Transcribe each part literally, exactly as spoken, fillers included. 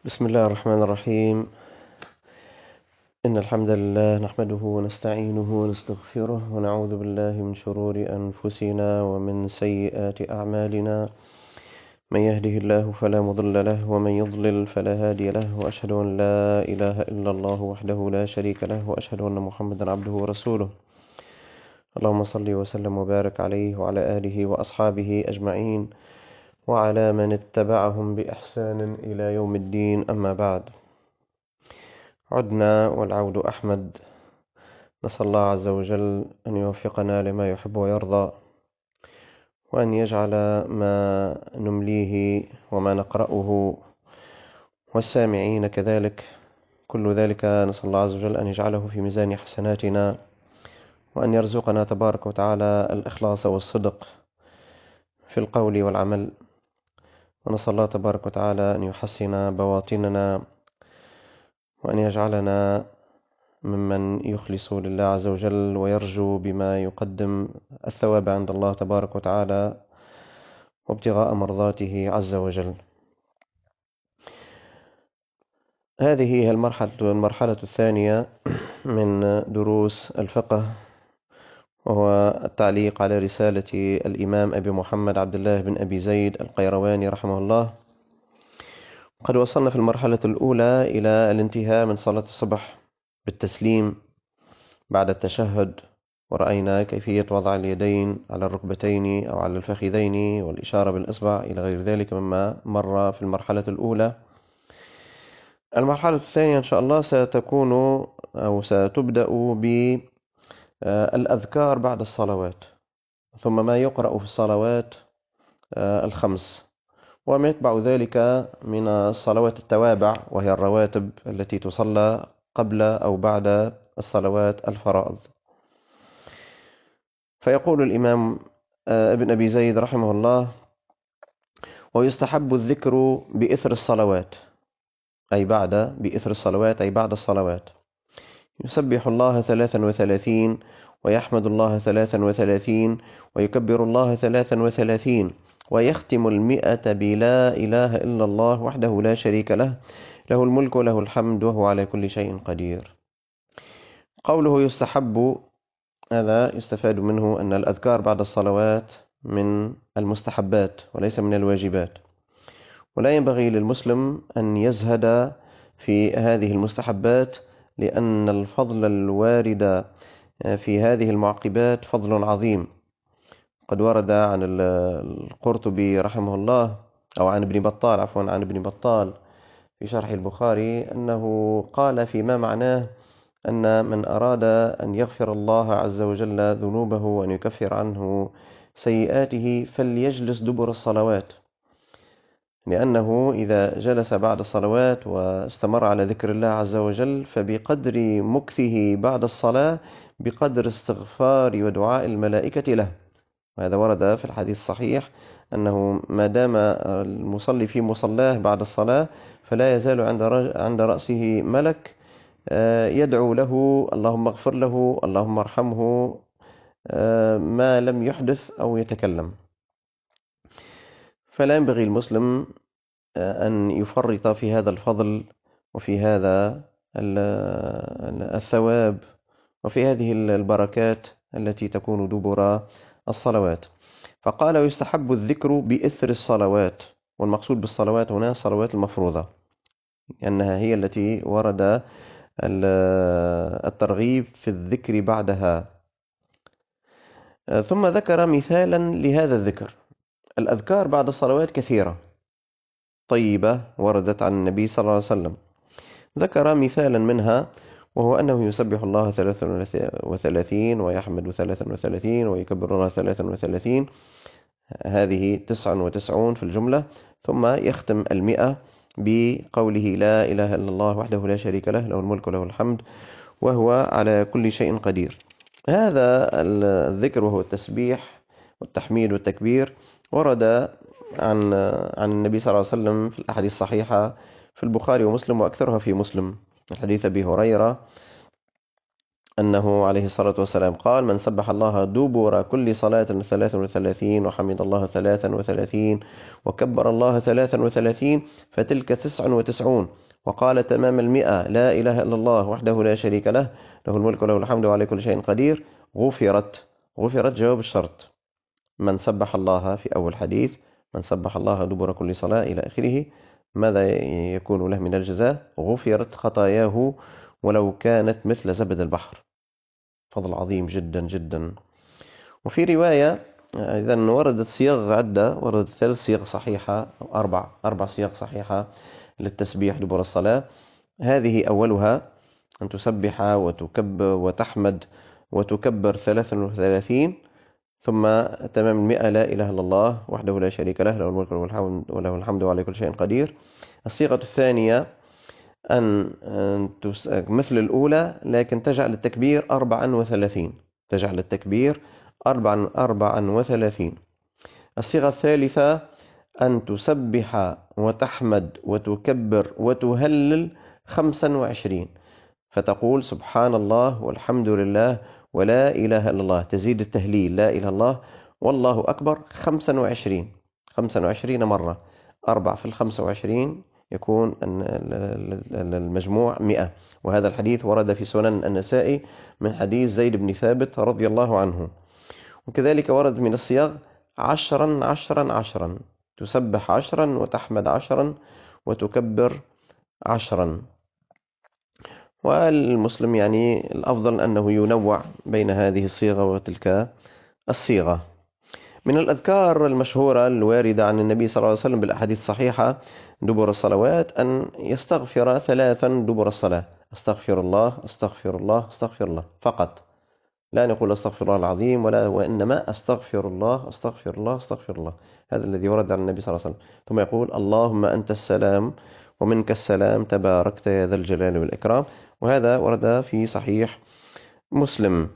بسم الله الرحمن الرحيم. إن الحمد لله نحمده ونستعينه ونستغفره ونعوذ بالله من شرور أنفسنا ومن سيئات أعمالنا. من يهده الله فلا مضل له ومن يضلل فلا هادي له، وأشهد أن لا إله إلا الله وحده لا شريك له، وأشهد أن محمدا عبده ورسوله. اللهم صل وسلم وبارك عليه وعلى آله وأصحابه أجمعين وعلى من اتبعهم بإحسان إلى يوم الدين، أما بعد. عدنا والعود أحمد. نسأل الله عز وجل أن يوفقنا لما يحب ويرضى، وأن يجعل ما نمليه وما نقرأه والسامعين كذلك، كل ذلك نسأل الله عز وجل أن يجعله في ميزان حسناتنا، وأن يرزقنا تبارك وتعالى الإخلاص والصدق في القول والعمل. ونسأل الله تبارك وتعالى أن يحسن بواطننا، وأن يجعلنا ممن يخلص لله عز وجل ويرجو بما يقدم الثواب عند الله تبارك وتعالى وابتغاء مرضاته عز وجل. هذه هي المرحلة المرحلة الثانية من دروس الفقه، وهو التعليق على رسالة الإمام أبي محمد عبد الله بن أبي زيد القيرواني رحمه الله. قد وصلنا في المرحلة الأولى إلى الانتهاء من صلاة الصبح بالتسليم بعد التشهد، ورأينا كيفية وضع اليدين على الركبتين أو على الفخذين والإشارة بالإصبع إلى غير ذلك مما مر في المرحلة الأولى. المرحلة الثانية إن شاء الله ستكون أو ستبدأ بالأذكار بعد الصلوات، ثم ما يقرأ في الصلوات الخمس، وما يتبع ذلك من الصلوات التوابع، وهي الرواتب التي تصلى قبل أو بعد الصلوات الفرائض. فيقول الإمام ابن أبي زيد رحمه الله: ويستحب الذكر بإثر الصلوات، أي بعد بإثر الصلوات أي بعد الصلوات. يسبح الله ثلاثا وثلاثين، ويحمد الله ثلاثا وثلاثين، ويكبر الله ثلاثا وثلاثين، ويختم المئة بلا إله إلا الله وحده لا شريك له، له الملك وله الحمد وهو على كل شيء قدير. قوله يستحب، هذا يستفاد منه أن الأذكار بعد الصلوات من المستحبات وليس من الواجبات، ولا ينبغي للمسلم أن يزهد في هذه المستحبات، لأن الفضل الوارد في هذه المعقبات فضل عظيم. قد ورد عن القرطبي رحمه الله، أو عن ابن بطال عفوا عن ابن بطال في شرح البخاري، أنه قال فيما معناه أن من أراد أن يغفر الله عز وجل ذنوبه وأن يكفر عنه سيئاته فليجلس دبر الصلوات، لأنه إذا جلس بعد الصلوات واستمر على ذكر الله عز وجل فبقدر مكثه بعد الصلاة بقدر استغفار ودعاء الملائكة له. وهذا ورد في الحديث الصحيح أنه ما دام المصلي في مصلاه بعد الصلاة فلا يزال عند عند رأسه ملك يدعو له: اللهم اغفر له، اللهم ارحمه، ما لم يحدث أو يتكلم. فلا ينبغي المسلم أن يفرط في هذا الفضل وفي هذا الثواب وفي هذه البركات التي تكون دبر الصلوات. فقال: ويستحب الذكر بإثر الصلوات، والمقصود بالصلوات هنا الصلوات المفروضة، لأنها هي التي ورد الترغيب في الذكر بعدها. ثم ذكر مثالا لهذا الذكر. الأذكار بعد الصلوات كثيرة طيبة وردت عن النبي صلى الله عليه وسلم. ذكر مثالا منها، وهو أنه يسبح الله ثلاثا وثلاثين، ويحمد ثلاثا وثلاثين، ويكبر الله ثلاثا وثلاثين، هذه تسعا وتسعون في الجملة. ثم يختم المئة بقوله: لا إله إلا الله وحده لا شريك له، له الملك وله الحمد وهو على كل شيء قدير. هذا الذكر وهو التسبيح والتحميد والتكبير ورد عن عن النبي صلى الله عليه وسلم في الأحاديث الصحيحة في البخاري ومسلم، وأكثرها في مسلم، الحديث أبي هريرة أنه عليه الصلاة والسلام قال: من سبح الله دبر كل صلاة ثلاثا وثلاثين وحمد الله ثلاثا وثلاثين وكبر الله ثلاثا وثلاثين فتلك تسع وتسعون. وقال تمام المئة: لا إله إلا الله وحده لا شريك له، له الملك وله الحمد وعلى كل شيء قدير. غفرت. غفرت جواب الشرط. من سبح الله في أول حديث: من سبح الله دبر كل صلاة إلى آخره، ماذا يكون له من الجزاء؟ غفرت خطاياه ولو كانت مثل زبد البحر. فضل عظيم جدا جدا. وفي رواية إذا وردت صيغ عدة، وردت ثلاث صيغ صحيحة أو أربع أربع صيغ صحيحة للتسبيح دبر الصلاة. هذه أولها أن تسبح وتكبر وتحمد وتكبر ثلاثا وثلاثين، ثم تمام المئة: لا إله إلا الله وحده لا شريك له، له الملك وله الحمد وعلى كل شيء قدير. الصيغة الثانية أن مثل الأولى لكن تجعل التكبير أربعا وثلاثين، تجعل التكبير أربعا أربعا وثلاثين. الصيغة الثالثة أن تسبح وتحمد وتكبر وتهلل خمسا وعشرين، فتقول سبحان الله والحمد لله ولا إله إلا الله، تزيد التهليل لا إله إلا الله والله أكبر خمسا وعشرين، خمسا وعشرين مرة. أربع في الخمسة وعشرين يكون المجموع مئة. وهذا الحديث ورد في سنن النسائي من حديث زيد بن ثابت رضي الله عنه. وكذلك ورد من الصيغ عشرا عشرا عشرا، تسبح عشرا وتحمد عشرا وتكبر عشرا. والمسلم يعني الأفضل أنه ينوع بين هذه الصيغة وتلك الصيغة. من الأذكار المشهورة الواردة عن النبي صلى الله عليه وسلم بالأحاديث الصحيحة دبر الصلوات أن يستغفر ثلاثا دبر الصلاة: استغفر الله استغفر الله استغفر الله فقط، لا نقول استغفر الله العظيم ولا، وإنما استغفر الله استغفر الله استغفر الله. هذا الذي ورد عن النبي صلى الله عليه وسلم. ثم يقول: اللهم أنت السلام ومنك السلام تباركت يا ذا الجلال والإكرام. وهذا ورد في صحيح مسلم.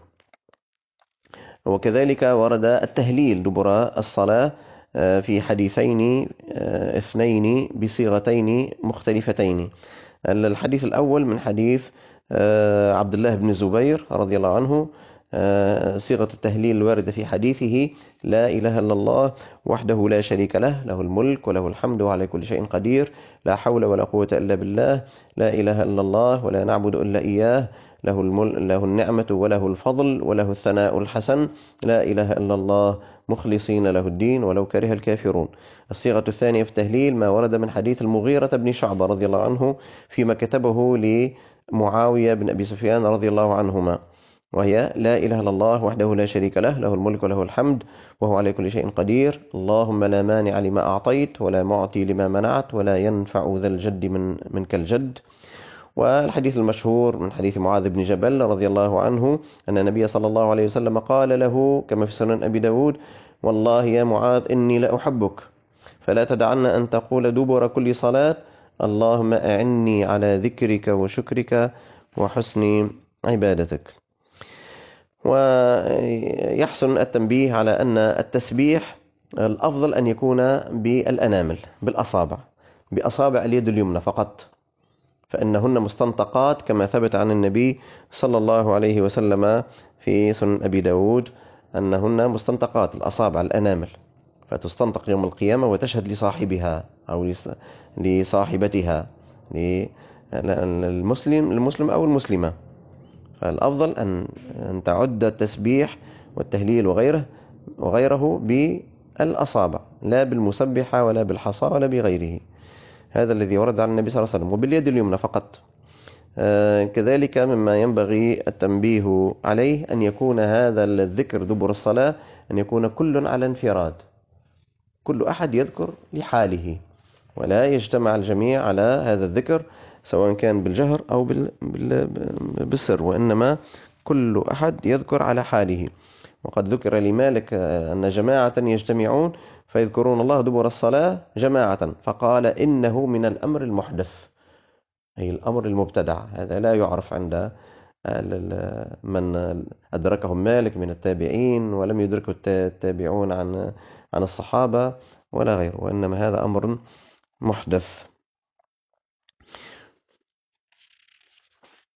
وكذلك ورد التهليل دبر الصلاة في حديثين اثنين بصيغتين مختلفتين. الحديث الأول من حديث عبد الله بن زبير رضي الله عنه، صيغة التهليل الواردة في حديثه: لا إله إلا الله وحده لا شريك له، له الملك وله الحمد وعلى كل شيء قدير، لا حول ولا قوة إلا بالله، لا إله إلا الله ولا نعبد إلا إياه، له المل... له النعمة وله الفضل وله الثناء الحسن، لا إله إلا الله مخلصين له الدين ولو كره الكافرون. الصيغة الثانية في التهليل ما ورد من حديث المغيرة بن شعبة رضي الله عنه فيما كتبه لمعاوية بن أبي سفيان رضي الله عنهما، وهي: لا إله إلا الله وحده لا شريك له، له الملك وله الحمد وهو على كل شيء قدير، اللهم لا مانع لما أعطيت ولا معطي لما منعت ولا ينفع ذا الجد من منك الجد. والحديث المشهور من حديث معاذ بن جبل رضي الله عنه أن النبي صلى الله عليه وسلم قال له كما في سنن أبي داود: والله يا معاذ إني لأحبك فلا تدعن أن تقول دبر كل صلاة اللهم أعني على ذكرك وشكرك وحسن عبادتك. ويحسن التنبيه على أن التسبيح الأفضل أن يكون بالأنامل، بالأصابع، بأصابع اليد اليمنى فقط، فإنهن مستنطقات كما ثبت عن النبي صلى الله عليه وسلم في سنن أبي داود أنهن مستنطقات الأصابع الأنامل، فتستنطق يوم القيامة وتشهد لصاحبها أو لصاحبتها، للمسلم المسلم أو المسلمة. فالأفضل أن أن تعد التسبيح والتهليل وغيره وغيره بالأصابع، لا بالمسبحة ولا بالحصى ولا بغيره. هذا الذي ورد عن النبي صلى الله عليه وسلم، وباليد اليمنى فقط. آه كذلك مما ينبغي التنبيه عليه أن يكون هذا الذكر دبر الصلاة أن يكون كل على انفراد، كل أحد يذكر لحاله، ولا يجتمع الجميع على هذا الذكر سواء كان بالجهر أو بالسر، وإنما كل أحد يذكر على حاله. وقد ذكر لمالك أن جماعة يجتمعون فيذكرون الله دبر الصلاة جماعة، فقال إنه من الأمر المحدث، أي الأمر المبتدع. هذا لا يعرف عند من أدركهم مالك من التابعين ولم يدركه التابعون عن عن الصحابة ولا غيره، وإنما هذا أمر محدث.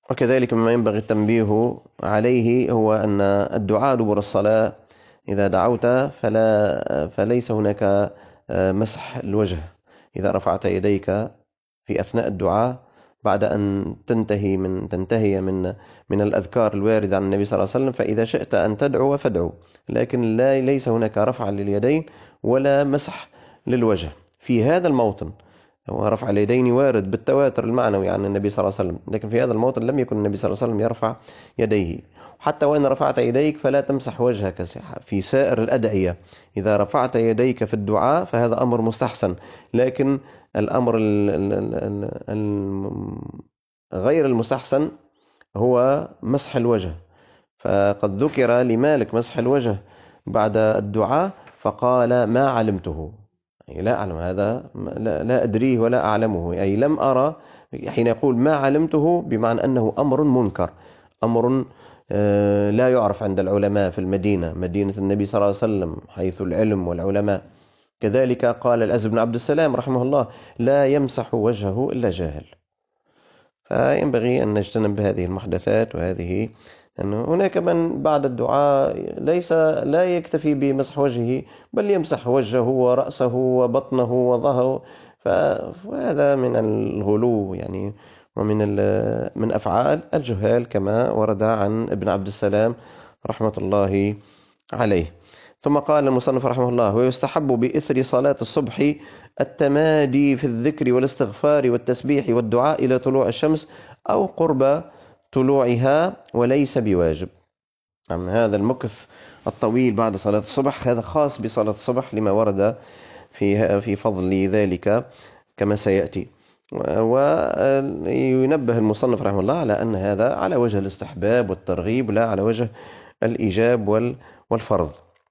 وكذلك مما ينبغي التنبيه عليه هو أن الدعاء دبر الصلاة إذا دعوت فلا فليس هناك مسح الوجه إذا رفعت يديك في أثناء الدعاء بعد أن تنتهي من تنتهي من من الأذكار الواردة عن النبي صلى الله عليه وسلم، فإذا شئت أن تدعو فادعو، لكن لا ليس هناك رفع لليدين ولا مسح للوجه في هذا الموطن. هو رفع اليدين وارد بالتواتر المعنوي عن النبي صلى الله عليه وسلم، لكن في هذا الموطن لم يكن النبي صلى الله عليه وسلم يرفع يديه. حتى وإن رفعت يديك فلا تمسح وجهك في سائر الأدعية. إذا رفعت يديك في الدعاء فهذا أمر مستحسن، لكن الأمر ال ال ال ال غير المستحسن هو مسح الوجه. فقد ذكر لمالك مسح الوجه بعد الدعاء فقال ما علمته، أي لا أعلم هذا، لا, لا أدريه ولا أعلمه، أي لم أرى. حين يقول ما علمته بمعنى أنه أمر منكر، أمر لا يعرف عند العلماء في المدينة، مدينة النبي صلى الله عليه وسلم حيث العلم والعلماء. كذلك قال العز بن عبد السلام رحمه الله لا يمسح وجهه إلا جاهل. فينبغي أن نجتنب هذه المحدثات، وهذه أنه هناك من بعد الدعاء ليس لا يكتفي بمسح وجهه بل يمسح وجهه ورأسه وبطنه وظهره، فهذا من الغلو يعني، ومن من أفعال الجهال كما ورد عن ابن عبد السلام رحمة الله عليه. ثم قال المصنف رحمه الله ويستحب بإثر صلاة الصبح التمادي في الذكر والاستغفار والتسبيح والدعاء إلى طلوع الشمس أو قرب طلوعها وليس بواجب. عن هذا المكث الطويل بعد صلاة الصبح هذا خاص بصلاة الصبح لما ورد في في فضل ذلك كما سيأتي. وينبه المصنف رحمه الله على أن هذا على وجه الاستحباب والترغيب لا على وجه الإيجاب والفرض.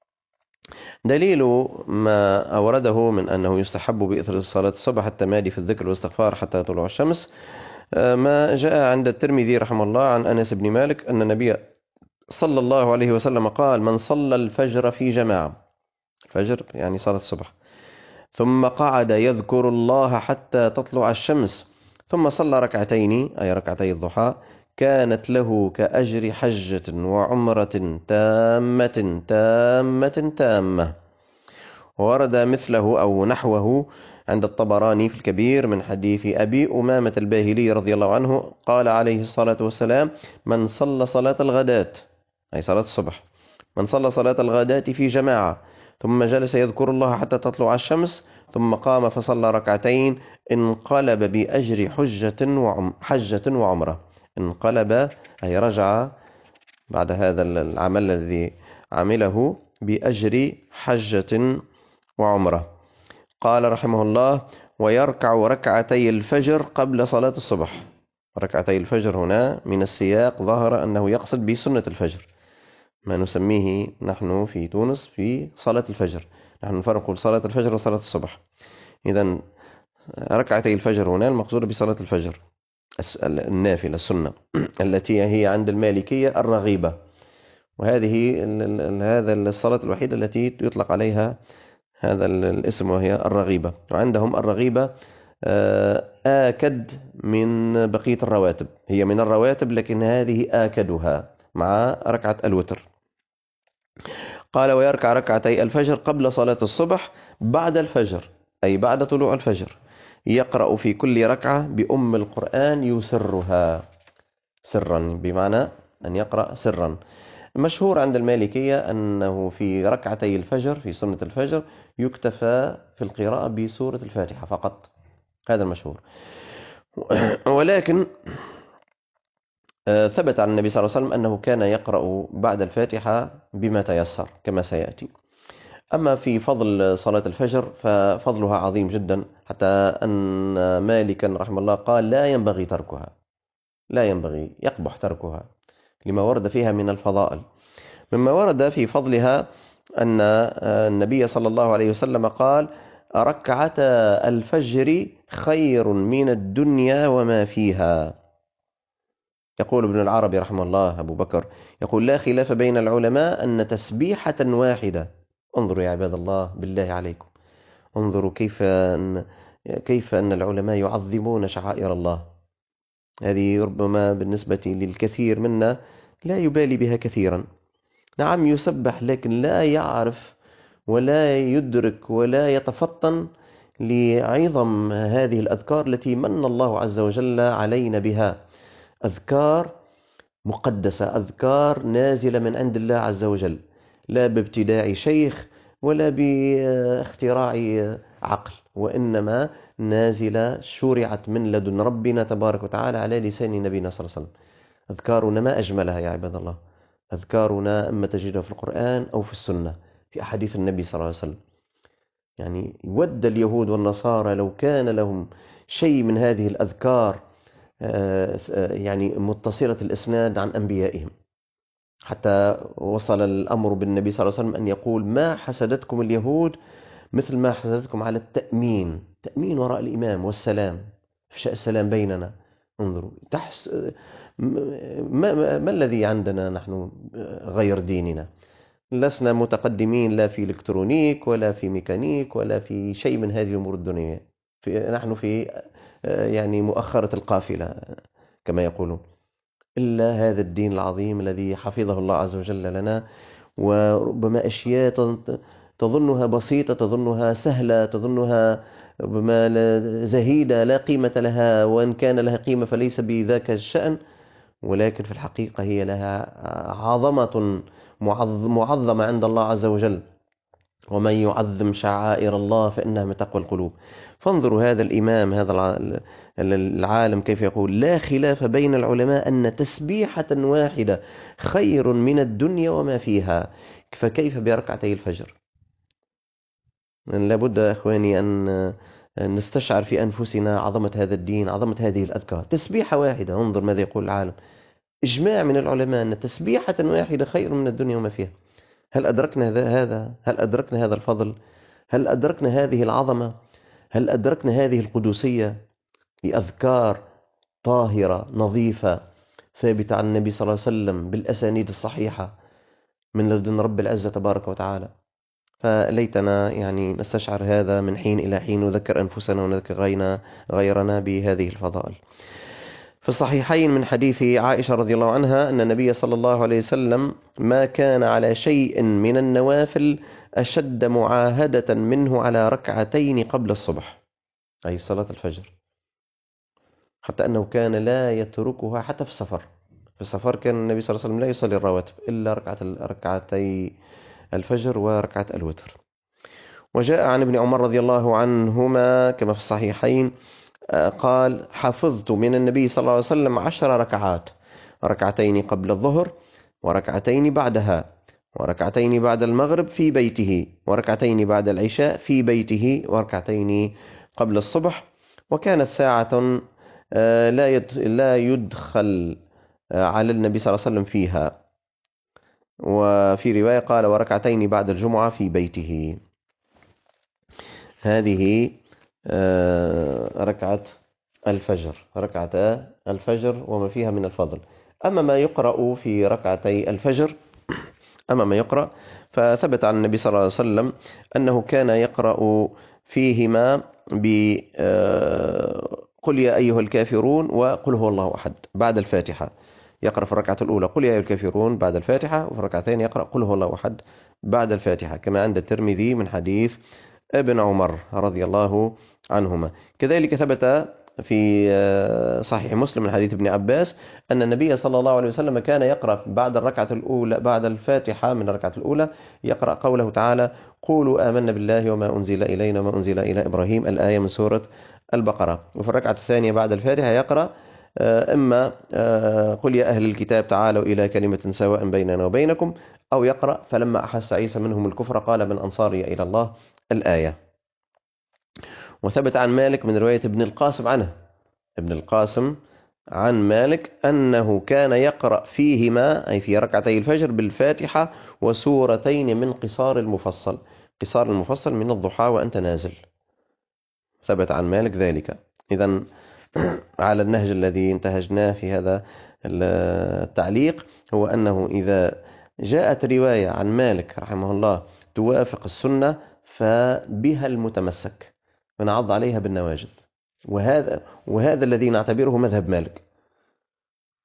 دليل ما أورده من أنه يستحب بإثر صلاة الصبح التمادي في الذكر والاستغفار حتى طلوع الشمس ما جاء عند الترمذي رحمه الله عن أنس بن مالك أن النبي صلى الله عليه وسلم قال من صلى الفجر في جماعة، الفجر يعني صلاة الصبح، ثم قعد يذكر الله حتى تطلع الشمس ثم صلى ركعتين أي ركعتي الضحى كانت له كأجر حجة وعمرة تامة تامة تامة. ورد مثله أو نحوه عند الطبراني في الكبير من حديث أبي أمامة الباهلي رضي الله عنه قال عليه الصلاة والسلام من صلى صلاة الغداة أي صلاة الصبح، من صلى صلاة الغداة في جماعة ثم جلس يذكر الله حتى تطلع الشمس ثم قام فصلى ركعتين انقلب بأجر حجة وعم حجة وعمرة. انقلب أي رجع بعد هذا العمل الذي عمله بأجر حجة وعمرة. قال رحمه الله ويركع ركعتي الفجر قبل صلاة الصبح. ركعتي الفجر هنا من السياق ظهر أنه يقصد بسنة الفجر، ما نسميه نحن في تونس في صلاة الفجر، نحن نفرق صلاة الفجر وصلاة الصبح. إذن ركعتي الفجر هنا المقصود بصلاة الفجر النافلة السنة التي هي عند المالكية الرغيبة، وهذه هذا الصلاة الوحيدة التي يطلق عليها هذا الاسم وهي الرغيبة. وعندهم الرغيبة آكد من بقية الرواتب، هي من الرواتب لكن هذه آكدها مع ركعة الوتر. قال ويركع ركعتي الفجر قبل صلاة الصبح بعد الفجر أي بعد طلوع الفجر يقرأ في كل ركعة بأم القرآن يسرها، سرا بمعنى أن يقرأ سرا. مشهور عند المالكية أنه في ركعتي الفجر في سنة الفجر يكتفى في القراءة بسورة الفاتحة فقط، هذا المشهور. ولكن ثبت عن النبي صلى الله عليه وسلم أنه كان يقرأ بعد الفاتحة بما تيسر كما سيأتي. أما في فضل صلاة الفجر ففضلها عظيم جدا، حتى أن مالكا رحمه الله قال لا ينبغي تركها، لا ينبغي يقبح تركها لما ورد فيها من الفضائل. مما ورد في فضلها أن النبي صلى الله عليه وسلم قال ركعتا الفجر خير من الدنيا وما فيها. يقول ابن العربي رحمه الله أبو بكر يقول لا خلاف بين العلماء أن تسبيحة واحدة، انظروا يا عباد الله بالله عليكم، انظروا كيف أن, كيف أن العلماء يعظمون شعائر الله. هذه ربما بالنسبة للكثير منا لا يبالي بها كثيرا. نعم يسبح، لكن لا يعرف ولا يدرك ولا يتفطن لعظم هذه الأذكار التي من الله عز وجل علينا بها. أذكار مقدسة، أذكار نازلة من عند الله عز وجل، لا بابتداع شيخ ولا باختراع عقل، وإنما نازلة شرعت من لدن ربنا تبارك وتعالى على لسان نبينا صلى الله عليه وسلم. أذكارنا ما أجملها يا عباد الله. أذكارنا أما تجدها في القرآن أو في السنة في أحاديث النبي صلى الله عليه وسلم. يعني ود اليهود والنصارى لو كان لهم شيء من هذه الأذكار يعني متصلة الإسناد عن أنبيائهم، حتى وصل الأمر بالنبي صلى الله عليه وسلم أن يقول: ما حسدتكم اليهود مثل ما حسدتكم على التأمين، تأمين وراء الإمام والسلام، إفشاء السلام بيننا. انظروا تحس ما, ما, ما الذي عندنا نحن غير ديننا؟ لسنا متقدمين لا في الكترونيك ولا في ميكانيك ولا في شيء من هذه الأمور الدنيا. في نحن في يعني مؤخرة القافلة كما يقولون، إلا هذا الدين العظيم الذي حفظه الله عز وجل لنا. وربما أشياء تظنها بسيطة، تظنها سهلة، تظنها ربما زهيدة لا قيمة لها، وإن كان لها قيمة فليس بذاك الشأن، ولكن في الحقيقة هي لها عظمة معظمة عند الله عز وجل. ومن يعظم شعائر الله فإنها من تقوى القلوب. فانظروا هذا الإمام، هذا العالم كيف يقول: لا خلاف بين العلماء أن تسبيحة واحدة خير من الدنيا وما فيها. فكيف بركعتي الفجر؟ لابد أخواني أن نستشعر في أنفسنا عظمة هذا الدين، عظمة هذه الأذكار. تسبيحة واحدة، انظر ماذا يقول العالم، إجماع من العلماء أن تسبيحة واحدة خير من الدنيا وما فيها. هل أدركنا هذا؟ هل أدركنا هذا الفضل؟ هل أدركنا هذه العظمة؟ هل أدركنا هذه القدسية لأذكار طاهرة نظيفة ثابتة عن النبي صلى الله عليه وسلم بالأسانيد الصحيحة من لدن رب العزة تبارك وتعالى؟ فليتنا يعني نستشعر هذا من حين إلى حين، نذكر أنفسنا ونذكر غيرنا غيرنا بهذه الفضائل. في الصحيحين من حديث عائشة رضي الله عنها أن النبي صلى الله عليه وسلم ما كان على شيء من النوافل أشد معاهدة منه على ركعتين قبل الصبح، أي صلاة الفجر، حتى أنه كان لا يتركها حتى في السفر. في السفر كان النبي صلى الله عليه وسلم لا يصلي الرواتب إلا ركعة ركعتي الفجر وركعة الوتر. وجاء عن ابن عمر رضي الله عنهما كما في الصحيحين قال: حفظت من النبي صلى الله عليه وسلم عشر ركعات، ركعتين قبل الظهر وركعتين بعدها وركعتين بعد المغرب في بيته وركعتين بعد العشاء في بيته وركعتين قبل الصبح. وكانت ساعة لا يدخل على النبي صلى الله عليه وسلم فيها. وفي رواية قال: وركعتين بعد الجمعة في بيته. هذه ركعة الفجر، ركعتا الفجر وما فيها من الفضل. أما ما يقرأ في ركعتي الفجر أما ما يقرأ فثبت عن النبي صلى الله عليه وسلم أنه كان يقرأ فيهما بقل يا أيها الكافرون وقل هو الله أحد بعد الفاتحة. يقرأ في الركعة الأولى قل يا أيها الكافرون بعد الفاتحة، وفي الركعة الثانية يقرأ قل هو الله أحد بعد الفاتحة، كما عند الترمذي من حديث ابن عمر رضي الله عنهما. كذلك ثبت في صحيح مسلم من حديث ابن عباس أن النبي صلى الله عليه وسلم كان يقرأ بعد الركعة الأولى بعد الفاتحة من الركعة الأولى يقرأ قوله تعالى: قولوا آمنا بالله وما أنزل إلينا وما أنزل إلى إبراهيم، الآية من سورة البقرة. وفي الركعة الثانية بعد الفاتحة يقرأ إما قل يا أهل الكتاب تعالوا إلى كلمة سواء بيننا وبينكم، أو يقرأ فلما أحس عيسى منهم الكفر قال من أنصاري إلى الله، الآية. وثبت عن مالك من رواية ابن القاسم عنه ابن القاسم عن مالك أنه كان يقرأ فيهما أي في ركعتي الفجر بالفاتحة وسورتين من قصار المفصل. قصار المفصل من الضحى وأنت نازل، ثبت عن مالك ذلك. إذن على النهج الذي انتهجناه في هذا التعليق هو أنه إذا جاءت رواية عن مالك رحمه الله توافق السنة فبها المتمسك، فنعض عليها بالنواجذ. وهذا وهذا الذي نعتبره مذهب مالك،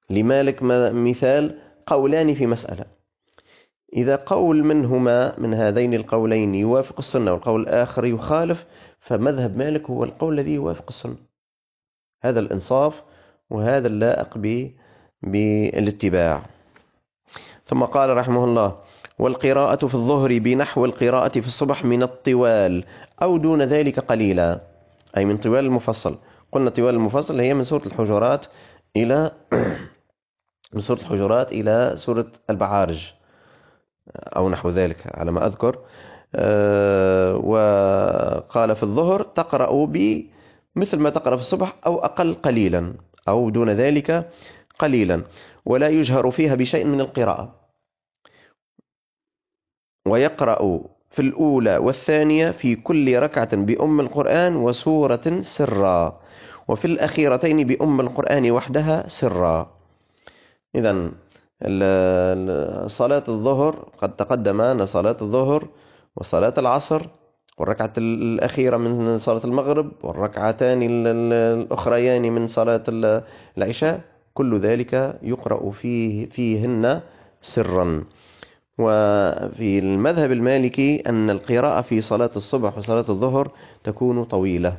لمالك مثال قولان في مسألة، إذا قول منهما من هذين القولين يوافق السنة والقول الآخر يخالف، فمذهب مالك هو القول الذي يوافق السنة. هذا الإنصاف وهذا اللائق بالاتباع. ثم قال رحمه الله: والقراءة في الظهر بنحو القراءة في الصبح من الطوال أو دون ذلك قليلا، أي من طوال المفصل. قلنا طوال المفصل هي من سورة الحجرات إلى من سورة الحجرات إلى سورة البعارج أو نحو ذلك على ما أذكر. أه وقال في الظهر تقرأ بمثل ما تقرأ في الصبح أو أقل قليلا أو دون ذلك قليلا، ولا يجهر فيها بشيء من القراءة. ويقرأ في الأولى والثانية في كل ركعة بأم القرآن وسورة سرا، وفي الأخيرتين بأم القرآن وحدها سرا. إذن صلاة الظهر قد تقدم أن صلاة الظهر وصلاة العصر والركعة الأخيرة من صلاة المغرب والركعتان الأخريان من صلاة العشاء كل ذلك يقرأ فيه فيهن سرا. وفي المذهب المالكي أن القراءة في صلاة الصبح وصلاة الظهر تكون طويلة.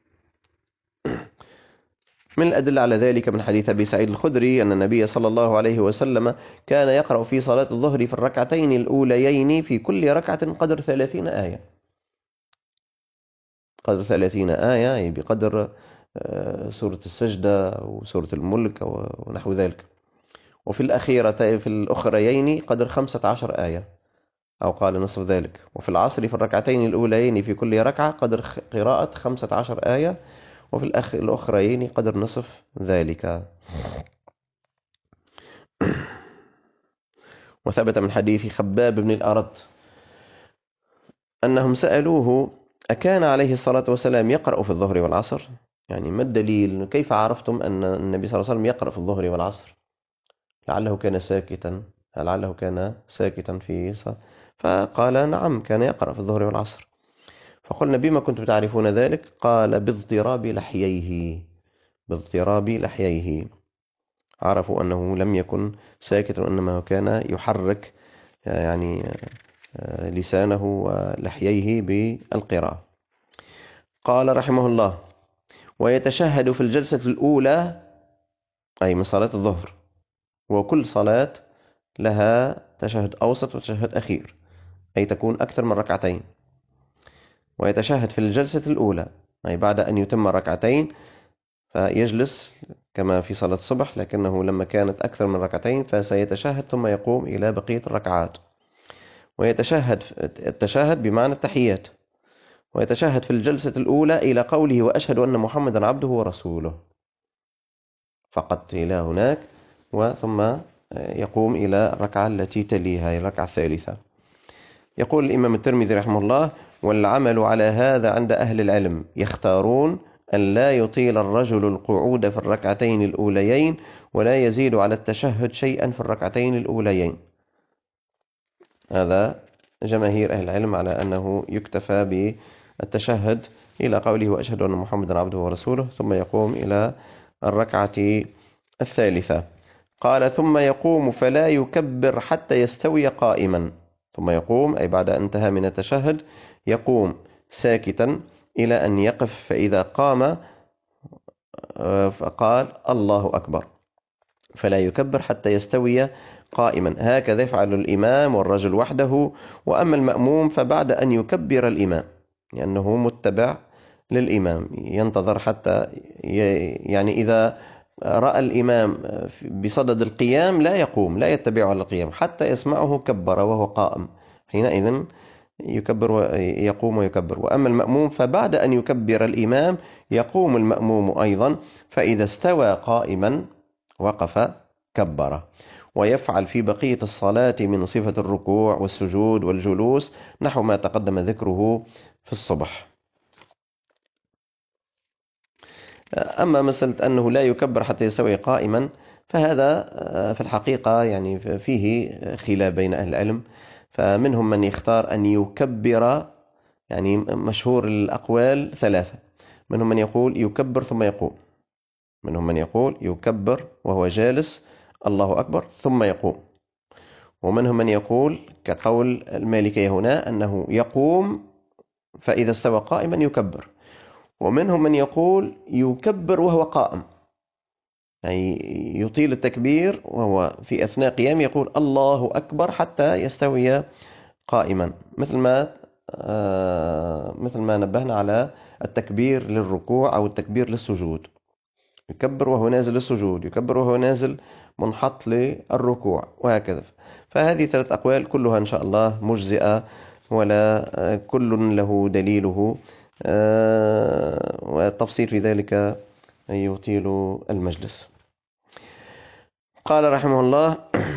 من الأدلة على ذلك من حديث أبي سعيد الخدري أن النبي صلى الله عليه وسلم كان يقرأ في صلاة الظهر في الركعتين الأوليين في كل ركعة قدر ثلاثين آية، قدر ثلاثين آية أي بقدر سورة السجدة وسورة الملك ونحو ذلك. وفي الأخيرة في الأخريين قدر خمسة عشر آية أو قال نصف ذلك. وفي العصر في الركعتين الأوليين في كل ركعة قدر قراءة خمسة عشر آية، وفي الأخ الأخرين قدر نصف ذلك. وثبت من حديث خباب بن الأرت أنهم سألوه: أكان عليه الصلاة والسلام يقرأ في الظهر والعصر؟ يعني ما الدليل؟ كيف عرفتم أن النبي صلى الله عليه وسلم يقرأ في الظهر والعصر؟ لعله كان ساكتا، لعله كان ساكتا في صلاة. فقال: نعم كان يقرأ في الظهر والعصر. فقلنا: بما كنتم تعرفون ذلك؟ قال: باضطراب لحييه، باضطراب لحييه عرفوا أنه لم يكن ساكتا وإنما كان يحرك يعني لسانه ولحييه بالقراءة. قال رحمه الله: ويتشهد في الجلسة الأولى أي من صلاة الظهر، وكل صلاة لها تشهد أوسط وتشهد أخير أي تكون أكثر من ركعتين. ويتشهد في الجلسة الأولى أي بعد أن يتم ركعتين فيجلس كما في صلاة الصبح، لكنه لما كانت أكثر من ركعتين فسيتشهد ثم يقوم إلى بقية الركعات. ويتشهد التشهد بمعنى التحيات. ويتشهد في الجلسة الأولى إلى قوله: وأشهد أن محمدا عبده ورسوله، فقط إلى هناك، وثم يقوم إلى الركعة التي تليها الركعة الثالثة. يقول الإمام الترمذي رحمه الله: والعمل على هذا عند أهل العلم يختارون أن لا يطيل الرجل القعود في الركعتين الأوليين ولا يزيد على التشهد شيئا في الركعتين الأوليين. هذا جماهير أهل العلم على أنه يكتفى بالتشهد إلى قوله: وأشهد أن محمدا عبده ورسوله، ثم يقوم إلى الركعة الثالثة. قال: ثم يقوم فلا يكبر حتى يستوي قائما. ثم يقوم أي بعد أن انتهى من التشهد يقوم ساكتا إلى أن يقف، فإذا قام فقال: الله أكبر، فلا يكبر حتى يستوي قائما. هكذا يفعل الإمام والرجل وحده. وأما المأموم فبعد أن يكبر الإمام، لأنه متبع للإمام، ينتظر حتى يعني إذا رأى الإمام بصدد القيام لا يقوم، لا يتبع على القيام حتى يسمعه كبر وهو قائم، حينئذ يكبر ويقوم ويكبر. وأما المأموم فبعد أن يكبر الإمام يقوم المأموم أيضا، فإذا استوى قائما وقف كبر. ويفعل في بقية الصلاة من صفة الركوع والسجود والجلوس نحو ما تقدم ذكره في الصبح. أما مسألة أنه لا يكبر حتى يستوي قائما فهذا في الحقيقة يعني فيه خلاف بين أهل العلم. فمنهم من يختار أن يكبر، يعني مشهور الأقوال ثلاثة: منهم من يقول يكبر ثم يقوم، منهم من يقول يكبر وهو جالس الله أكبر ثم يقوم. ومنهم من يقول كقول المالكية هنا أنه يقوم فإذا استوى قائما يكبر. ومنهم من يقول يكبر وهو قائم، يعني يطيل التكبير وهو في أثناء قيام يقول الله أكبر حتى يستوي قائما، مثل ما آه مثل ما نبهنا على التكبير للركوع أو التكبير للسجود. يكبر وهو نازل للسجود، يكبر وهو نازل منحط للركوع، وهكذا. فهذه ثلاث أقوال كلها إن شاء الله مجزئة، ولا كل له دليله، والتفصيل في ذلك يطيل المجلس. قال رحمه الله: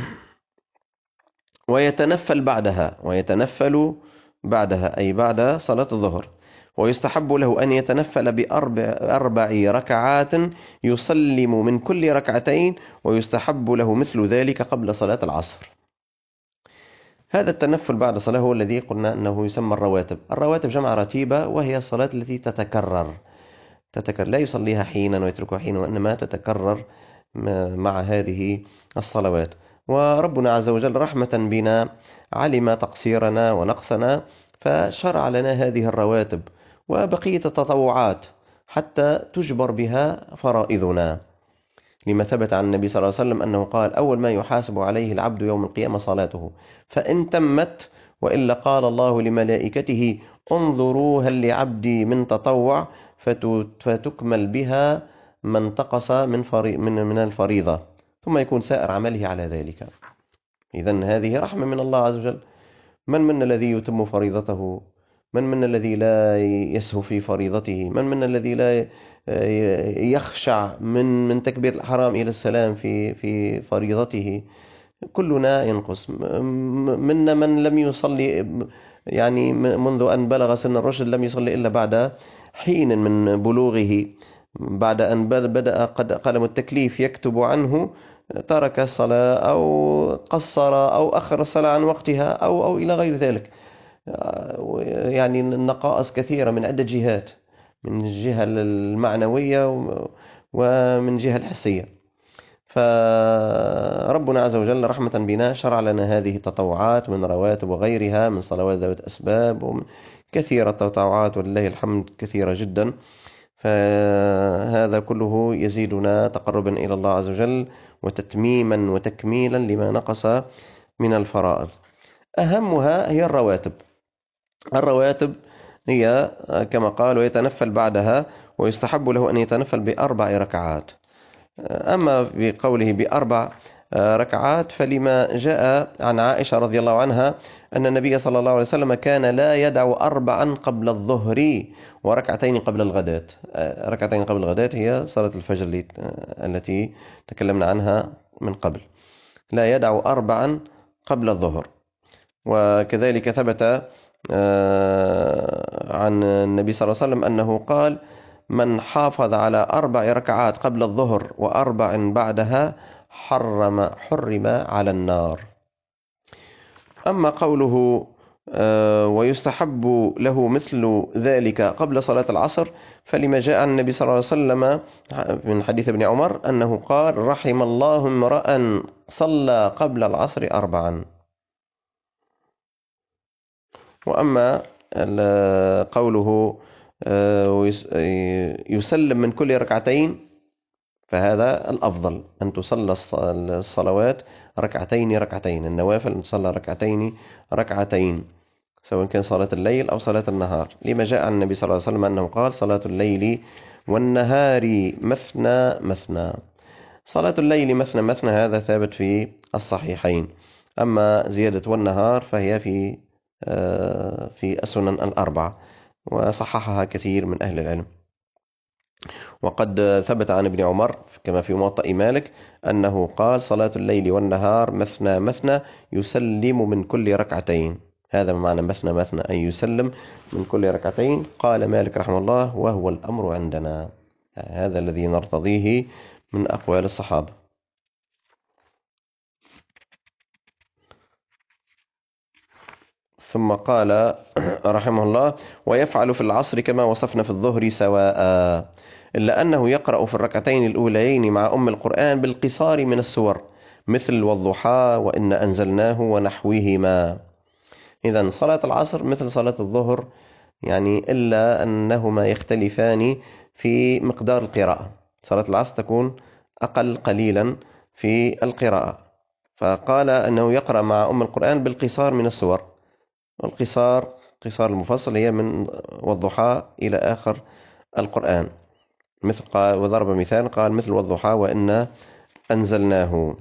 ويتنفل بعدها، ويتنفل بعدها أي بعد صلاة الظهر، ويستحب له أن يتنفل بأربع ركعات يسلم من كل ركعتين، ويستحب له مثل ذلك قبل صلاة العصر. هذا التنفل بعد صلاة هو الذي قلنا أنه يسمى الرواتب. الرواتب جمع رتيبة، وهي الصلاة التي تتكرر تتكرر لا يصليها حينا ويتركها حينا، وإنما تتكرر مع هذه الصلوات. وربنا عز وجل رحمة بنا علم تقصيرنا ونقصنا، فشرع لنا هذه الرواتب وبقية التطوعات حتى تجبر بها فرائضنا، لما ثبت عن النبي صلى الله عليه وسلم أنه قال: أول ما يحاسب عليه العبد يوم القيامة صلاته، فإن تمت وإلا قال الله لملائكته: انظروا هل لعبدي من تطوع فتكمل بها ما انتقص من من من الفريضة، ثم يكون سائر عمله على ذلك. إذن هذه رحمة من الله عز وجل. من منا الذي يتم فريضته؟ من منا الذي لا يسهو في فريضته؟ من منا الذي لا يخشع من من تكبير الإحرام إلى السلام في في فريضته؟ كلنا ينقص. منا من لم يصلي، يعني منذ أن بلغ سن الرشد لم يصلي إلا بعد حين من بلوغه، بعد أن بدأ قد قلم التكليف يكتب عنه ترك الصلاة أو قصر أو أخر الصلاة عن وقتها أو أو إلى غير ذلك. يعني النقائص كثيرة من عدة جهات، من الجهة المعنوية ومن الجهة الحسية. فربنا عز وجل رحمة بنا شرع لنا هذه التطوعات من رواتب وغيرها من صلوات ذوات أسباب، ومن كثيرة التطوعات ولله الحمد كثيرة جدا. فهذا كله يزيدنا تقربا إلى الله عز وجل وتتميما وتكميلا لما نقص من الفرائض. أهمها هي الرواتب. الرواتب هي كما قال: ويتنفل بعدها، ويستحب له أن يتنفل بأربع ركعات. أما بقوله بأربع ركعات فلما جاء عن عائشة رضي الله عنها أن النبي صلى الله عليه وسلم كان لا يدع أربعا قبل الظهر وركعتين قبل الغداة. ركعتين قبل الغداة هي صلاة الفجر التي تكلمنا عنها من قبل. لا يدع أربعا قبل الظهر. وكذلك ثبت عن النبي صلى الله عليه وسلم أنه قال: من حافظ على أربع ركعات قبل الظهر وأربع بعدها حرم حرم على النار. أما قوله ويستحب له مثل ذلك قبل صلاة العصر، فلما جاء عن النبي صلى الله عليه وسلم من حديث ابن عمر أنه قال: رحم الله امرأ صلى قبل العصر أربعا. وأما قوله يسلم من كل ركعتين، فهذا الأفضل أن تصلى الصلوات ركعتين ركعتين، النوافل تصلى ركعتين ركعتين، سواء كان صلاة الليل أو صلاة النهار، لما جاء عن النبي صلى الله عليه وسلم أنه قال: صلاة الليل والنهار مثنى مثنى. صلاة الليل مثنى مثنى هذا ثابت في الصحيحين. أما زيادة والنهار فهي في في السنن الأربعة، وصححها كثير من أهل العلم. وقد ثبت عن ابن عمر كما في موطأ مالك أنه قال: صلاة الليل والنهار مثنى مثنى يسلم من كل ركعتين. هذا معنى مثنى مثنى، أن يسلم من كل ركعتين. قال مالك رحمه الله: وهو الأمر عندنا. هذا الذي نرتضيه من أقوال الصحابة. ثم قال رحمه الله: ويفعل في العصر كما وصفنا في الظهر سواء، إلا أنه يقرأ في الركعتين الأوليين مع أم القرآن بالقصار من السور مثل والضحى وإن أنزلناه ونحوهما. إذن صلاة العصر مثل صلاة الظهر، يعني إلا أنهما يختلفان في مقدار القراءة. صلاة العصر تكون أقل قليلا في القراءة، فقال أنه يقرأ مع أم القرآن بالقصار من السور. والقصار قصار المفصل هي من والضحى إلى آخر القرآن. مثل قال وضرب مثال قال مثل والضحى وإنا أنزلناه.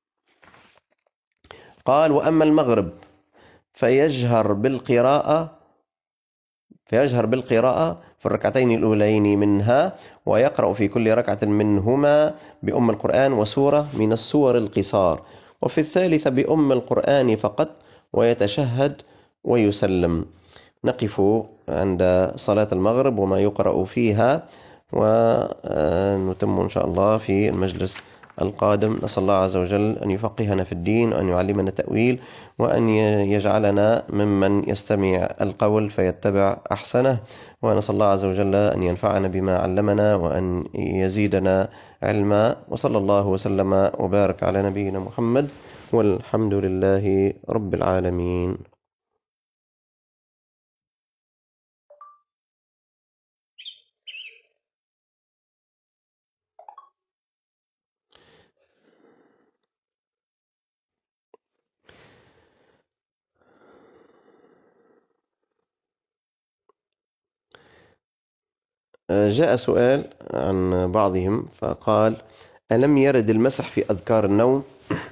قال وأما المغرب فيجهر بالقراءة فيجهر بالقراءة في الركعتين الأولين منها، ويقرأ في كل ركعة منهما بأم القرآن وسورة من السور القصار، وفي الثالثة بأم القرآن فقط، ويتشهد ويسلم. نقف عند صلاة المغرب وما يقرأ فيها، ونتم إن شاء الله في المجلس القادم. نسأل الله عز وجل أن يفقهنا في الدين، وأن يعلمنا التأويل، وأن يجعلنا ممن يستمع القول فيتبع أحسنه. ونسأل الله عز وجل أن ينفعنا بما علمنا، وأن يزيدنا علما. وصلى الله وسلم وبارك على نبينا محمد، والحمد لله رب العالمين. جاء سؤال عن بعضهم فقال: ألم يرد المسح في أذكار النوم؟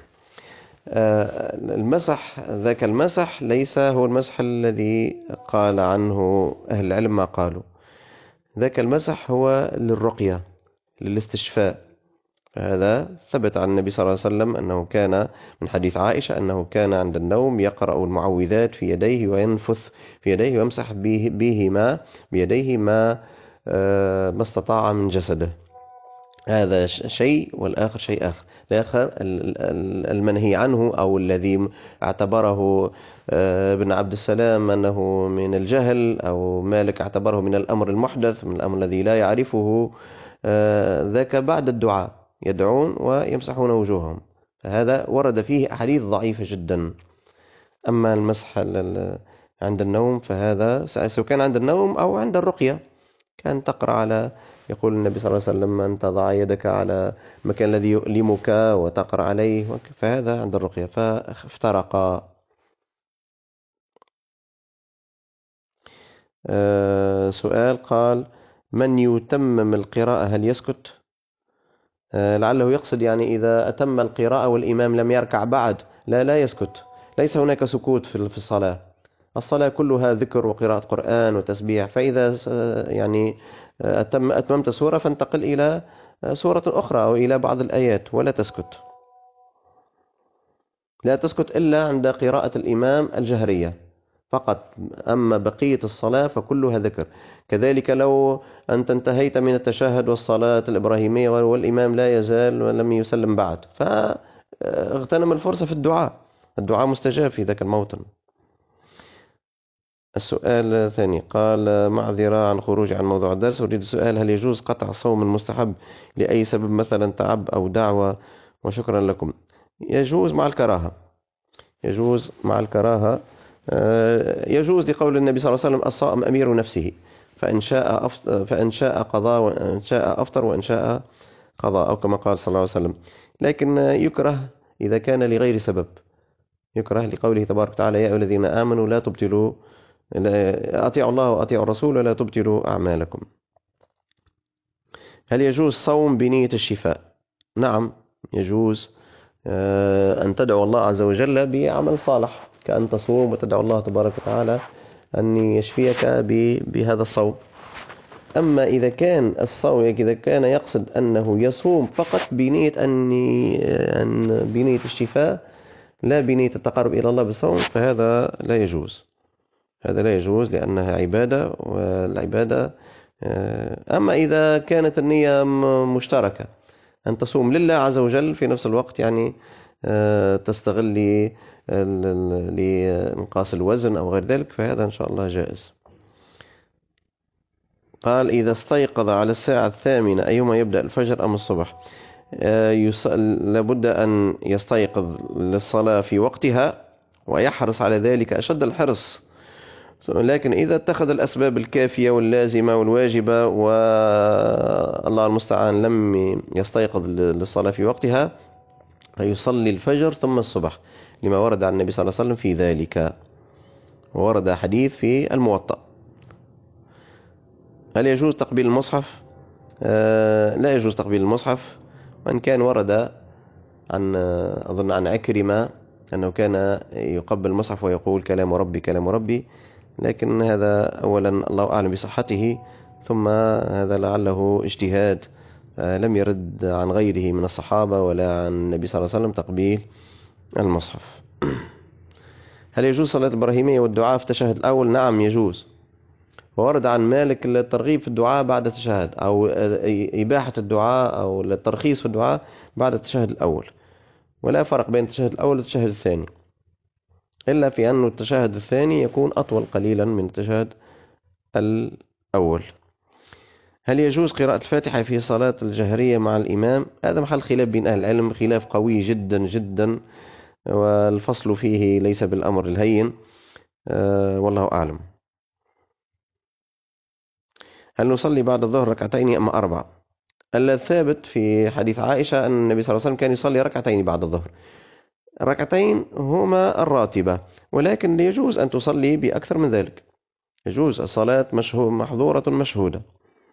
المسح ذاك المسح ليس هو المسح الذي قال عنه أهل العلم ما قالوا. ذاك المسح هو للرقية، للاستشفاء. هذا ثبت عن النبي صلى الله عليه وسلم أنه كان من حديث عائشة أنه كان عند النوم يقرأ المعوذات في يديه وينفث في يديه ويمسح به بهما بيديه ما ما استطاع من جسده. هذا شيء، والآخر شيء آخر. الآخر المنهي عنه أو الذي اعتبره ابن عبد السلام أنه من الجهل، أو مالك اعتبره من الأمر المحدث، من الأمر الذي لا يعرفه، ذاك بعد الدعاء يدعون ويمسحون وجوههم، فهذا ورد فيه أحاديث ضعيفة جدا. أما المسح عند النوم فهذا سواء كان عند النوم أو عند الرقية، كان تقرأ على، يقول النبي صلى الله عليه وسلم: أن تضع يدك على المكان الذي يؤلمك وتقرأ عليه، فهذا عند الرقية، فافترقا. أه سؤال قال: من يتمم القراءة هل يسكت؟ أه لعله يقصد يعني إذا أتم القراءة والإمام لم يركع بعد، لا لا يسكت. ليس هناك سكوت في الصلاة. الصلاة كلها ذكر وقراءة قرآن وتسبيح، فإذا يعني أتم أتممت سورة فانتقل إلى سورة أخرى أو إلى بعض الآيات، ولا تسكت. لا تسكت إلا عند قراءة الإمام الجهرية فقط، أما بقية الصلاة فكلها ذكر. كذلك لو أنت انتهيت من التشهد والصلاة الإبراهيمية والإمام لا يزال ولم يسلم بعد، فاغتنم الفرصة في الدعاء. الدعاء مستجاب في ذاك الموطن. السؤال الثاني قال: معذرة عن خروج عن موضوع الدرس، أريد السؤال: هل يجوز قطع الصوم المستحب لأي سبب، مثلا تعب أو دعوة؟ وشكرا لكم. يجوز مع الكراهة، يجوز مع الكراهة. يجوز لقول النبي صلى الله عليه وسلم: الصائم أمير نفسه، فإن شاء أفطر فإن شاء قضاء وإن شاء أفطر وإن شاء قضاء، أو كما قال صلى الله عليه وسلم. لكن يكره إذا كان لغير سبب. يكره لقوله تبارك وتعالى: يا أيها الذين آمنوا لا تبطلوا أطيعوا الله وأطيعوا الرسول ولا تبطلوا أعمالكم. هل يجوز صوم بنية الشفاء؟ نعم، يجوز أن تدعو الله عز وجل بعمل صالح، كأن تصوم وتدعو الله تبارك وتعالى أن يشفيك بهذا الصوم. أما إذا كان الصوم إذا كان يقصد أنه يصوم فقط بنية أن بنية الشفاء لا بنية التقرب إلى الله بالصوم، فهذا لا يجوز. هذا لا يجوز لأنها عبادة، والعبادة. أما إذا كانت النية مشتركة أن تصوم لله عز وجل في نفس الوقت، يعني تستغل لإنقاص الوزن أو غير ذلك، فهذا إن شاء الله جائز. قال: إذا استيقظ على الساعة الثامنة أيما يبدأ، الفجر أم الصبح؟ لابد أن يستيقظ للصلاة في وقتها ويحرص على ذلك أشد الحرص. لكن إذا اتخذ الأسباب الكافية واللازمة والواجبة والله المستعان لم يستيقظ للصلاة في وقتها، فيصلي الفجر ثم الصبح، لما ورد عن النبي صلى الله عليه وسلم في ذلك، وورد حديث في الموطأ. هل يجوز تقبيل المصحف؟ آه لا يجوز تقبيل المصحف، وإن كان ورد عن أظن عن عكرمة أنه كان يقبل المصحف ويقول كلام ربي كلام ربي، لكن هذا أولا الله أعلم بصحته، ثم هذا لعله اجتهاد، لم يرد عن غيره من الصحابة ولا عن النبي صلى الله عليه وسلم تقبيل المصحف. هل يجوز صلاة الإبراهيمية والدعاء في التشهد الأول؟ نعم يجوز، وورد عن مالك الترغيب في الدعاء بعد التشهد، أو إباحة الدعاء أو الترخيص في الدعاء بعد التشهد الأول، ولا فرق بين التشهد الأول والتشهد الثاني، إلا في أن التشهد الثاني يكون أطول قليلا من التشهد الأول. هل يجوز قراءة الفاتحة في صلاة الجهرية مع الإمام؟ هذا محل خلاف بين أهل العلم، خلاف قوي جدا جدا، والفصل فيه ليس بالأمر الهين، أه والله أعلم. هل نصلي بعد الظهر ركعتين أم أربع؟ الثابت في حديث عائشة أن النبي صلى الله عليه وسلم كان يصلي ركعتين بعد الظهر، ركعتين هما الراتبة، ولكن يجوز أن تصلي بأكثر من ذلك، يجوز الصلاة محظورة مشهودة.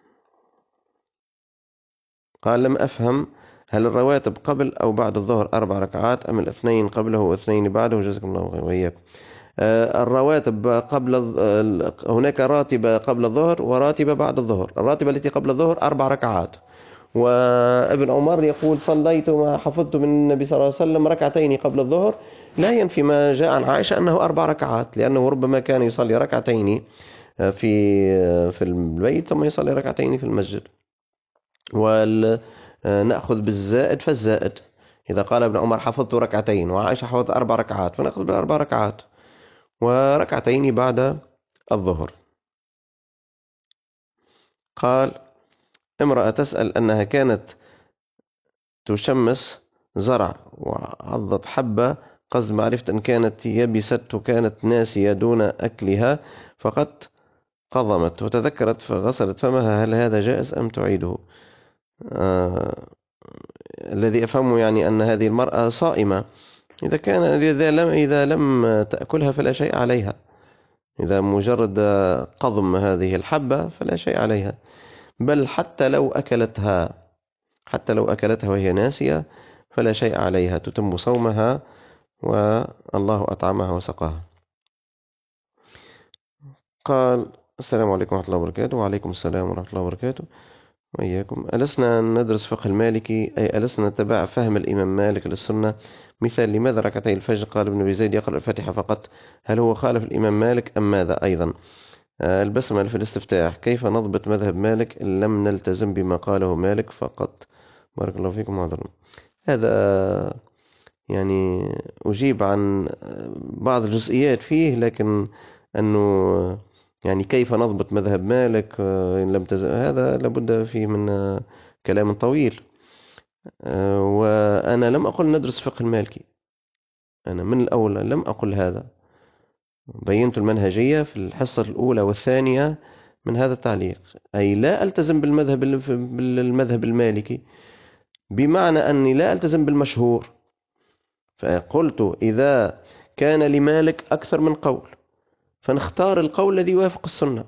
قال لم أفهم، هل الرواتب قبل أو بعد الظهر أربع ركعات أم الاثنين قبله واثنين بعده؟ جزاكم الله خيرا وإياكم. الرواتب قبل، هناك راتبة قبل الظهر وراتبة بعد الظهر. الراتبة التي قبل الظهر أربع ركعات، وابن عمر يقول صليت ما حفظت من النبي صلى الله عليه وسلم ركعتين قبل الظهر، لا ينفي ما جاء عن عائشة أنه أربع ركعات، لأنه ربما كان يصلي ركعتين في في البيت ثم يصلي ركعتين في المسجد. ونأخذ بالزائد فالزائد، إذا قال ابن عمر حفظت ركعتين وعائشة حفظت أربع ركعات فنأخذ بالأربع ركعات وركعتين بعد الظهر. قال امرأة تسأل أنها كانت تشمس زرع وعضت حبة قصد معرفة أن كانت يبست وكانت ناسية دون أكلها، فقد قضمت وتذكرت فغسلت فمها، هل هذا جائز أم تعيده؟ آه الذي أفهمه يعني أن هذه المرأة صائمة، إذا كان إذا لم إذا لم تأكلها فلا شيء عليها، إذا مجرد قضم هذه الحبة فلا شيء عليها، بل حتى لو أكلتها حتى لو أكلتها وهي ناسية فلا شيء عليها، تتم صومها والله أطعمها وسقاها. قال السلام عليكم ورحمة الله وبركاته. وعليكم السلام ورحمة الله وبركاته وإياكم. ألسنا ندرس فقه المالكي، أي ألسنا نتبع فهم الإمام مالك للسنة؟ مثال، لماذا ركعتي الفجر قال ابن أبي زيد يقرأ الفاتحة فقط؟ هل هو خالف الإمام مالك أم ماذا؟ أيضا البسملة في الاستفتاح، كيف نضبط مذهب مالك إن لم نلتزم بما قاله مالك فقط؟ بارك الله فيكم وعذرا. هذا يعني أجيب عن بعض الجزئيات فيه، لكن أنه يعني كيف نضبط مذهب مالك إن لم تزم، هذا لابد فيه من كلام طويل، وأنا لم أقل ندرس فقه المالكي، أنا من الأول لم أقل هذا، بينت المنهجية في الحصة الأولى والثانية من هذا التعليق، أي لا ألتزم بالمذهب بالمذهب المالكي، بمعنى أني لا ألتزم بالمشهور، فقلت إذا كان لمالك أكثر من قول فنختار القول الذي يوافق السنة،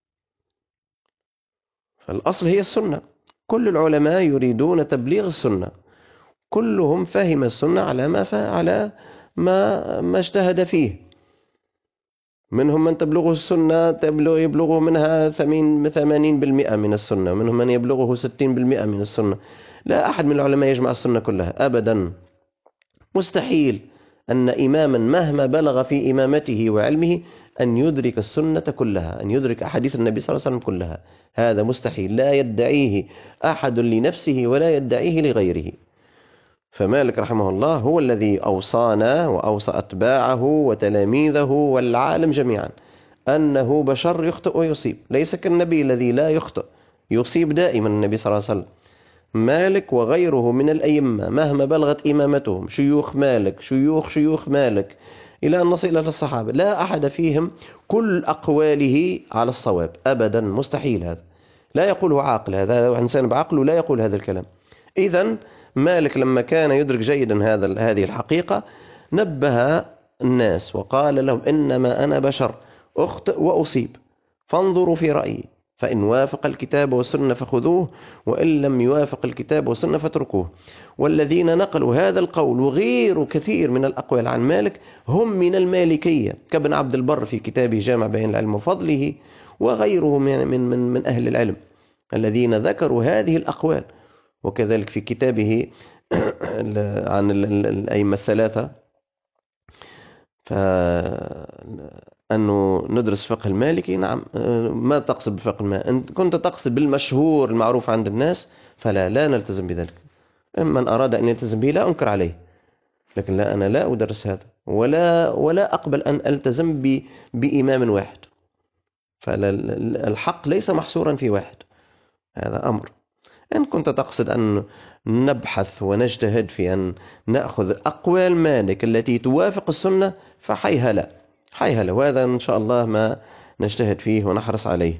فالأصل هي السنة، كل العلماء يريدون تبليغ السنة، كلهم فهم السنة على ما على ما ما اجتهد فيه، منهم من تبلغه السنة تبلغ يبلغه منها ثمانين بالمئة من السنة، منهم من يبلغه ستين بالمئة من السنة، لا أحد من العلماء يجمع السنة كلها أبدا، مستحيل أن إماما مهما بلغ في إمامته وعلمه أن يدرك السنة كلها، أن يدرك أحاديث النبي صلى الله عليه وسلم كلها، هذا مستحيل، لا يدعيه أحد لنفسه ولا يدعيه لغيره. فمالك رحمه الله هو الذي أوصانا وأوصى أتباعه وتلاميذه والعالم جميعا أنه بشر يخطئ ويصيب، ليس كالنبي الذي لا يخطئ، يصيب دائما النبي صلى الله عليه وسلم، مالك وغيره من الأئمة مهما بلغت إمامتهم، شيوخ مالك شيوخ شيوخ مالك، إلى أن نصل إلى الصحابة، لا أحد فيهم كل أقواله على الصواب أبدا، مستحيل هذا، لا يقوله عاقل، هذا إنسان بعقله لا يقول هذا الكلام. إذن مالك لما كان يدرك جيدا هذا هذه الحقيقة نبه الناس وقال لهم إنما أنا بشر أخطئ وأصيب، فانظروا في رأيي، فإن وافق الكتاب والسنة فخذوه، وإن لم يوافق الكتاب والسنة فاتركوه. والذين نقلوا هذا القول وغير كثير من الأقوال عن مالك هم من المالكية كابن عبد البر في كتابه جامع بيان العلم وفضله، وغيره من, من, من, من أهل العلم الذين ذكروا هذه الأقوال. وكذلك في كتابه عن الأئمة الثلاثة، فأنه ندرس فقه المالكي، نعم، ما تقصد بفقه المالكي؟ أنت كنت تقصد بالمشهور المعروف عند الناس فلا لا نلتزم بذلك. من أراد أن يلتزم به لا أنكر عليه، لكن لا، أنا لا أدرس هذا، ولا ولا أقبل أن ألتزم ب بإمام واحد. فالحق ليس محصورا في واحد، هذا أمر. إن كنت تقصد أن نبحث ونجتهد في أن نأخذ أقوال مالك التي توافق السنة فحيها لا، حيها لا، وهذا إن شاء الله ما نجتهد فيه ونحرص عليه.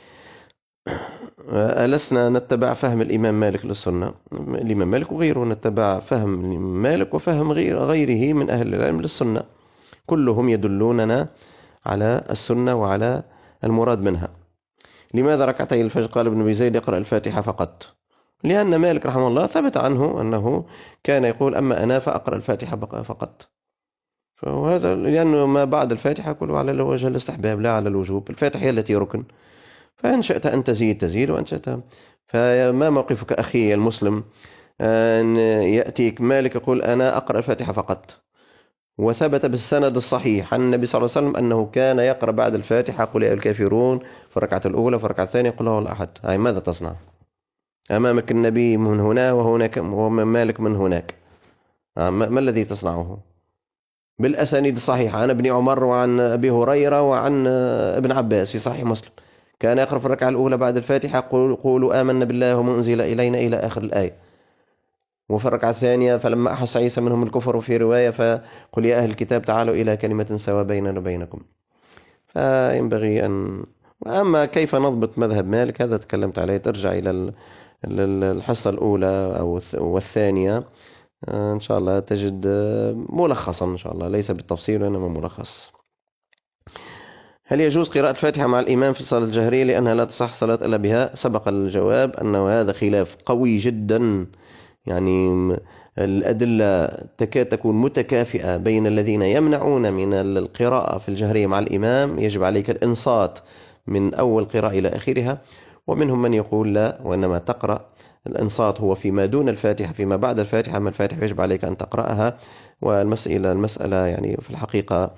ألسنا نتبع فهم الإمام مالك للسنة؟ الإمام مالك وغيره نتبع فهم الإمام مالك وفهم غير غيره من أهل العلم للسنة، كلهم يدلوننا على السنة وعلى المراد منها. لماذا ركعتي الفجر قال ابن أبي زيد يقرأ الفاتحة فقط؟ لأن مالك رحمه الله ثبت عنه أنه كان يقول أما أنا فأقرأ الفاتحة فقط، فهذا لأنه ما بعد الفاتحة كله على وجه الاستحباب لا على الوجوب، الفاتحة هي التي ركن، فإن شئت أن تزيد تزيد وإن شئت. فما موقفك أخي المسلم أن يأتيك مالك يقول أنا أقرأ الفاتحة فقط، وثبت بالسند الصحيح عن النبي صلى الله عليه وسلم أنه كان يقرأ بعد الفاتحة قل يا الكافرون في الركعة الأولى في الركعة الثانية قل هو الأحد. هاي ماذا تصنع؟ أمامك النبي من هنا وهناك ومالك من هناك، ما الذي تصنعه؟ بالأسانيد الصحيحة عن ابن عمر وعن أبي هريرة وعن ابن عباس في صحيح مسلم كان يقرأ في الركعة الأولى بعد الفاتحة قولوا آمنا بالله وما أنزل إلينا إلى آخر الآية، وفي الركعة الثانية فلما أحس عيسى منهم الكفر، وفي رواية فقل يا أهل الكتاب تعالوا إلى كلمة سواء بيننا وبينكم. فينبغي أن، أما كيف نضبط مذهب مالك هذا تكلمت عليه، ترجع إلى الحصة الأولى أو والثانية إن شاء الله تجد ملخصا إن شاء الله، ليس بالتفصيل وإنما ملخص. هل يجوز قراءة الفاتحة مع الإمام في الصلاة الجهرية لأنها لا تصح صلاة إلا بها؟ سبق الجواب أنه هذا خلاف قوي جدا، يعني الأدلة تكاد تكون متكافئة بين الذين يمنعون من القراءة في الجهرية مع الإمام، يجب عليك الإنصات من أول قراءة إلى آخرها، ومنهم من يقول لا، وإنما تقرأ الإنصات هو فيما دون الفاتحة، فيما بعد الفاتحة، أما الفاتحة يجب عليك أن تقرأها. والمسألة المسألة يعني في الحقيقة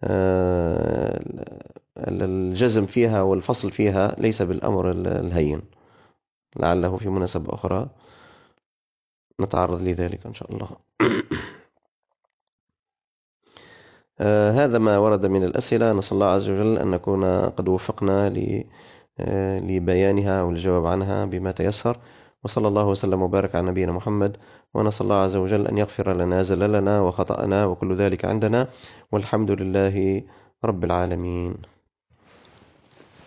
الجزم فيها والفصل فيها ليس بالأمر الهين، لعله في مناسبة أخرى نتعرض لذلك إن شاء الله. آه هذا ما ورد من الأسئلة، نسأل الله عز وجل أن نكون قد وفقنا آه لبيانها والجواب عنها بما تيسر، وصلى الله وسلم وبارك على نبينا محمد، ونسأل الله عز وجل أن يغفر لنا زللنا وخطأنا وكل ذلك عندنا، والحمد لله رب العالمين.